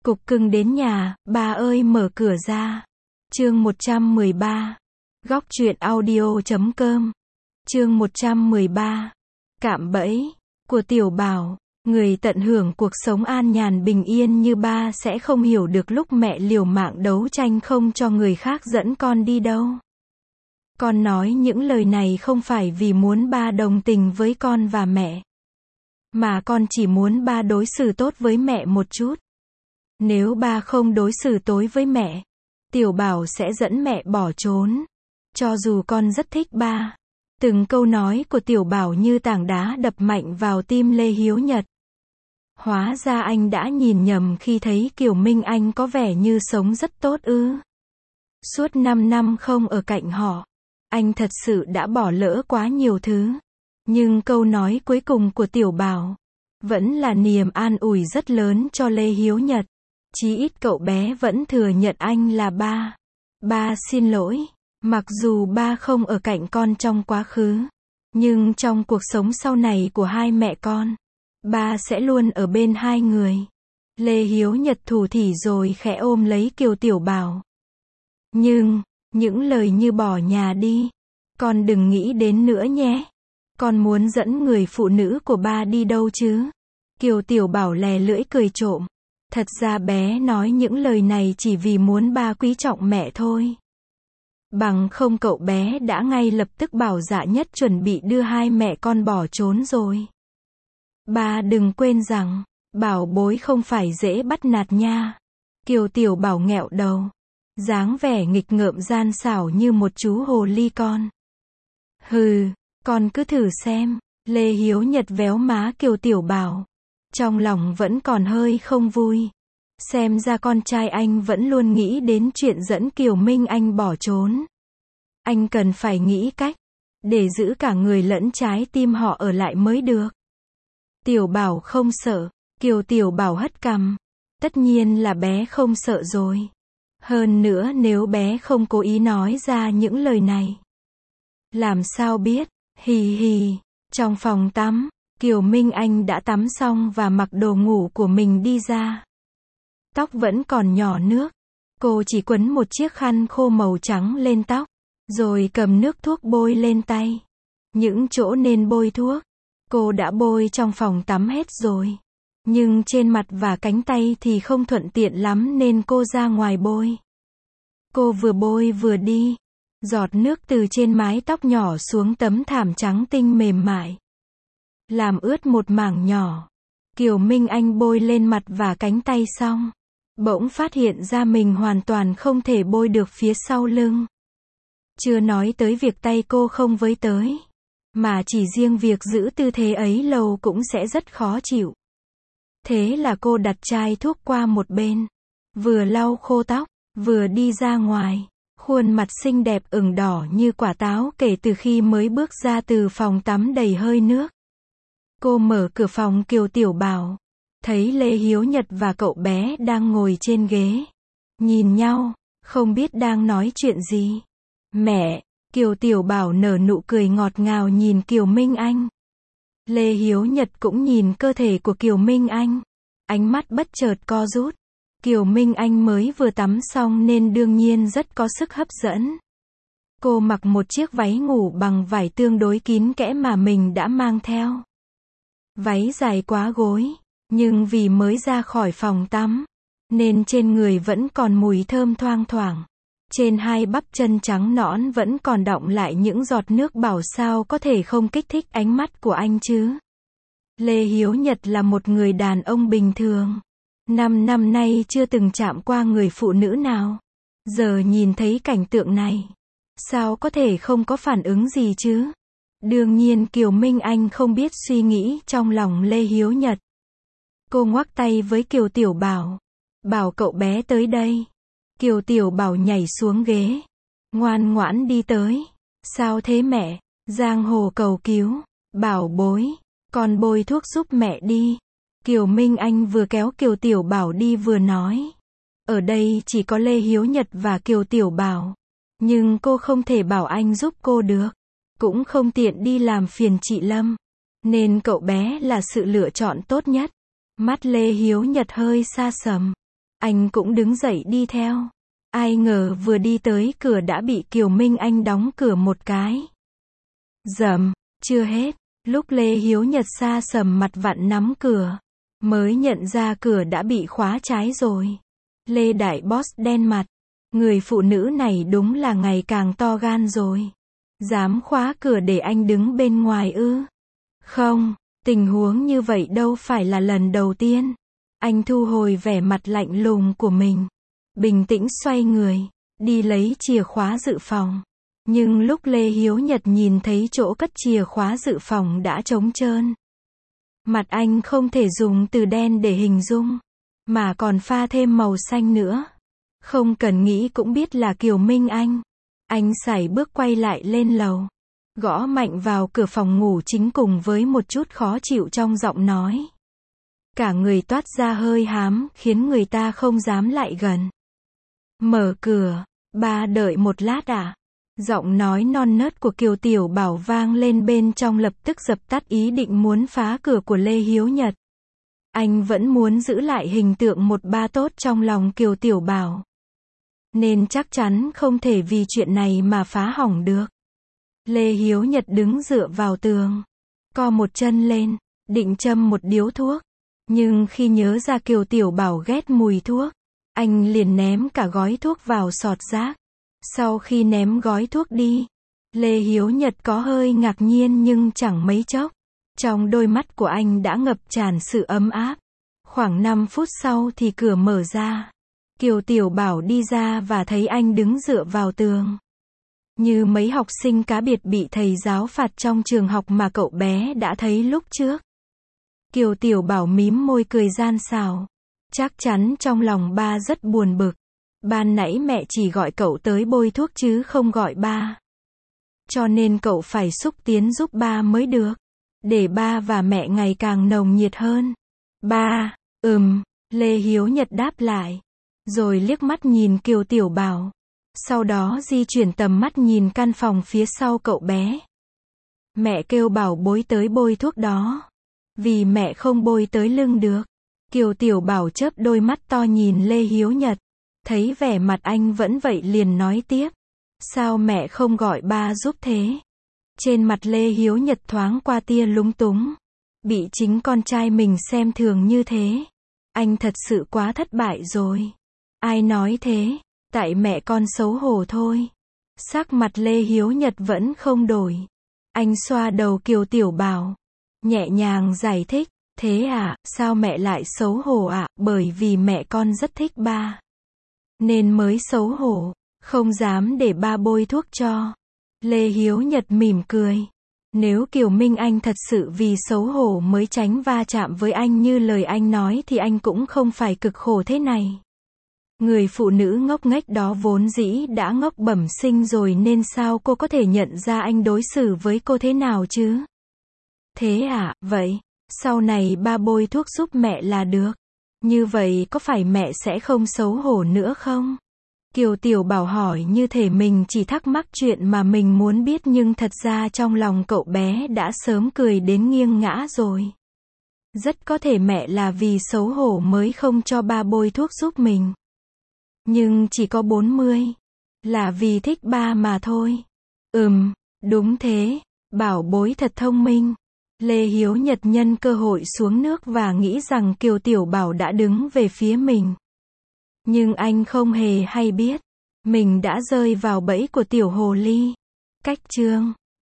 Cục cưng đến nhà, ba ơi mở cửa ra. Chương 113. Góc truyện audio.com. Chương 113. Cạm bẫy của Tiểu Bảo. Người tận hưởng cuộc sống an nhàn bình yên như ba sẽ không hiểu được lúc mẹ liều mạng đấu tranh không cho người khác dẫn con đi đâu. Con nói những lời này không phải vì muốn ba đồng tình với con và mẹ, mà con chỉ muốn ba đối xử tốt với mẹ một chút. Nếu ba không đối xử tối với mẹ, Tiểu Bảo sẽ dẫn mẹ bỏ trốn. Cho dù con rất thích ba. Từng câu nói của Tiểu Bảo như tảng đá đập mạnh vào tim Lê Hiếu Nhật. Hóa ra anh đã nhìn nhầm khi thấy Kiều Minh Anh có vẻ như sống rất tốt ư. Suốt 5 năm không ở cạnh họ, anh thật sự đã bỏ lỡ quá nhiều thứ. Nhưng câu nói cuối cùng của Tiểu Bảo vẫn là niềm an ủi rất lớn cho Lê Hiếu Nhật. Chí ít cậu bé vẫn thừa nhận anh là ba. Ba xin lỗi, mặc dù ba không ở cạnh con trong quá khứ, nhưng trong cuộc sống sau này của hai mẹ con, ba sẽ luôn ở bên hai người. Lê Hiếu Nhật thủ thỉ rồi khẽ ôm lấy Kiều Tiểu Bảo. Nhưng, những lời như bỏ nhà đi, con đừng nghĩ đến nữa nhé. Con muốn dẫn người phụ nữ của ba đi đâu chứ? Kiều Tiểu Bảo lè lưỡi cười trộm. Thật ra bé nói những lời này chỉ vì muốn ba quý trọng mẹ thôi. Bằng không cậu bé đã ngay lập tức bảo Dạ Nhất chuẩn bị đưa hai mẹ con bỏ trốn rồi. Ba đừng quên rằng, Bảo bối không phải dễ bắt nạt nha. Kiều Tiểu Bảo nghẹo đầu, dáng vẻ nghịch ngợm gian xảo như một chú hồ ly con. Hừ, con cứ thử xem. Lê Hiếu Nhật véo má Kiều Tiểu Bảo. Trong lòng vẫn còn hơi không vui. Xem ra con trai anh vẫn luôn nghĩ đến chuyện dẫn Kiều Minh Anh bỏ trốn. Anh cần phải nghĩ cách để giữ cả người lẫn trái tim họ ở lại mới được. Tiểu Bảo không sợ. Kiều Tiểu Bảo hất cằm. Tất nhiên là bé không sợ rồi. Hơn nữa nếu bé không cố ý nói ra những lời này, làm sao biết. Hì hì. Trong phòng tắm, Kiều Minh Anh đã tắm xong và mặc đồ ngủ của mình đi ra. Tóc vẫn còn nhỏ nước. Cô chỉ quấn một chiếc khăn khô màu trắng lên tóc, rồi cầm nước thuốc bôi lên tay. Những chỗ nên bôi thuốc, cô đã bôi trong phòng tắm hết rồi. Nhưng trên mặt và cánh tay thì không thuận tiện lắm nên cô ra ngoài bôi. Cô vừa bôi vừa đi. Giọt nước từ trên mái tóc nhỏ xuống tấm thảm trắng tinh mềm mại, làm ướt một mảng nhỏ. Kiều Minh Anh bôi lên mặt và cánh tay xong, bỗng phát hiện ra mình hoàn toàn không thể bôi được phía sau lưng. Chưa nói tới việc tay cô không với tới, mà chỉ riêng việc giữ tư thế ấy lâu cũng sẽ rất khó chịu. Thế là cô đặt chai thuốc qua một bên, vừa lau khô tóc, vừa đi ra ngoài. Khuôn mặt xinh đẹp ửng đỏ như quả táo kể từ khi mới bước ra từ phòng tắm đầy hơi nước. Cô mở cửa phòng Kiều Tiểu Bảo, thấy Lê Hiếu Nhật và cậu bé đang ngồi trên ghế, nhìn nhau, không biết đang nói chuyện gì. Mẹ. Kiều Tiểu Bảo nở nụ cười ngọt ngào nhìn Kiều Minh Anh. Lê Hiếu Nhật cũng nhìn cơ thể của Kiều Minh Anh, ánh mắt bất chợt co rút. Kiều Minh Anh mới vừa tắm xong nên đương nhiên rất có sức hấp dẫn. Cô mặc một chiếc váy ngủ bằng vải tương đối kín kẽ mà mình đã mang theo. Váy dài quá gối, nhưng vì mới ra khỏi phòng tắm, nên trên người vẫn còn mùi thơm thoang thoảng. Trên hai bắp chân trắng nõn vẫn còn đọng lại những giọt nước, bảo sao có thể không kích thích ánh mắt của anh chứ. Lê Hiếu Nhật là một người đàn ông bình thường. 5 năm nay chưa từng chạm qua người phụ nữ nào. Giờ nhìn thấy cảnh tượng này, sao có thể không có phản ứng gì chứ? Đương nhiên Kiều Minh Anh không biết suy nghĩ trong lòng Lê Hiếu Nhật. Cô ngoắc tay với Kiều Tiểu Bảo, bảo cậu bé tới đây. Kiều Tiểu Bảo nhảy xuống ghế, ngoan ngoãn đi tới. Sao thế mẹ? Giang Hồ cầu cứu. Bảo bối, con bôi thuốc giúp mẹ đi. Kiều Minh Anh vừa kéo Kiều Tiểu Bảo đi vừa nói. Ở đây chỉ có Lê Hiếu Nhật và Kiều Tiểu Bảo, nhưng cô không thể bảo anh giúp cô được, cũng không tiện đi làm phiền chị Lâm, nên cậu bé là sự lựa chọn tốt nhất. Mắt Lê Hiếu Nhật hơi xa sầm. Anh cũng đứng dậy đi theo. Ai ngờ vừa đi tới cửa đã bị Kiều Minh Anh đóng cửa một cái. Dầm, chưa hết, lúc Lê Hiếu Nhật sa sầm mặt vặn nắm cửa, mới nhận ra cửa đã bị khóa trái rồi. Lê đại boss đen mặt, người phụ nữ này đúng là ngày càng to gan rồi. Dám khóa cửa để anh đứng bên ngoài ư? Không, tình huống như vậy đâu phải là lần đầu tiên. Anh thu hồi vẻ mặt lạnh lùng của mình, bình tĩnh xoay người, đi lấy chìa khóa dự phòng. Nhưng lúc Lê Hiếu Nhật nhìn thấy chỗ cất chìa khóa dự phòng đã trống trơn. Mặt anh không thể dùng từ đen để hình dung, mà còn pha thêm màu xanh nữa. Không cần nghĩ cũng biết là Kiều Minh Anh. Anh sải bước quay lại lên lầu, gõ mạnh vào cửa phòng ngủ chính cùng với một chút khó chịu trong giọng nói. Cả người toát ra hơi hám, khiến người ta không dám lại gần. Mở cửa, ba đợi một lát ạ. Giọng nói non nớt của Kiều Tiểu Bảo vang lên bên trong lập tức dập tắt ý định muốn phá cửa của Lê Hiếu Nhật. Anh vẫn muốn giữ lại hình tượng một ba tốt trong lòng Kiều Tiểu Bảo, nên chắc chắn không thể vì chuyện này mà phá hỏng được. Lê Hiếu Nhật đứng dựa vào tường, co một chân lên, định châm một điếu thuốc. Nhưng khi nhớ ra Kiều Tiểu Bảo ghét mùi thuốc, anh liền ném cả gói thuốc vào sọt rác. Sau khi ném gói thuốc đi, Lê Hiếu Nhật có hơi ngạc nhiên nhưng chẳng mấy chốc. Trong đôi mắt của anh đã ngập tràn sự ấm áp. Khoảng 5 phút sau thì cửa mở ra. Kiều Tiểu Bảo đi ra và thấy anh đứng dựa vào tường. Như mấy học sinh cá biệt bị thầy giáo phạt trong trường học mà cậu bé đã thấy lúc trước. Kiều Tiểu Bảo mím môi cười gian xảo. Chắc chắn trong lòng ba rất buồn bực. Ban nãy mẹ chỉ gọi cậu tới bôi thuốc chứ không gọi ba. Cho nên cậu phải xúc tiến giúp ba mới được. Để ba và mẹ ngày càng nồng nhiệt hơn. Ba, Lê Hiếu Nhật đáp lại. Rồi liếc mắt nhìn Kiều Tiểu Bảo. Sau đó di chuyển tầm mắt nhìn căn phòng phía sau cậu bé. Mẹ kêu bảo bối tới bôi thuốc đó. Vì mẹ không bôi tới lưng được. Kiều Tiểu Bảo chớp đôi mắt to nhìn Lê Hiếu Nhật. Thấy vẻ mặt anh vẫn vậy liền nói tiếp. Sao mẹ không gọi ba giúp thế? Trên mặt Lê Hiếu Nhật thoáng qua tia lúng túng. Bị chính con trai mình xem thường như thế. Anh thật sự quá thất bại rồi. Ai nói thế? Tại mẹ con xấu hổ thôi. Sắc mặt Lê Hiếu Nhật vẫn không đổi. Anh xoa đầu Kiều Tiểu Bảo. Nhẹ nhàng giải thích. Thế à, sao mẹ lại xấu hổ ạ? Bởi vì mẹ con rất thích ba. Nên mới xấu hổ. Không dám để ba bôi thuốc cho. Lê Hiếu Nhật mỉm cười. Nếu Kiều Minh Anh thật sự vì xấu hổ mới tránh va chạm với anh như lời anh nói thì anh cũng không phải cực khổ thế này. Người phụ nữ ngốc nghếch đó vốn dĩ đã ngốc bẩm sinh rồi nên sao cô có thể nhận ra anh đối xử với cô thế nào chứ? Thế à, vậy, sau này ba bôi thuốc giúp mẹ là được. Như vậy có phải mẹ sẽ không xấu hổ nữa không? Kiều Tiểu Bảo hỏi như thể mình chỉ thắc mắc chuyện mà mình muốn biết nhưng thật ra trong lòng cậu bé đã sớm cười đến nghiêng ngã rồi. Rất có thể mẹ là vì xấu hổ mới không cho ba bôi thuốc giúp mình. Nhưng chỉ có 40. Là vì thích ba mà thôi. Đúng thế. Bảo bối thật thông minh. Lê Hiếu Nhật nhân cơ hội xuống nước và nghĩ rằng Kiều Tiểu Bảo đã đứng về phía mình. Nhưng anh không hề hay biết. Mình đã rơi vào bẫy của tiểu hồ ly. Cách chương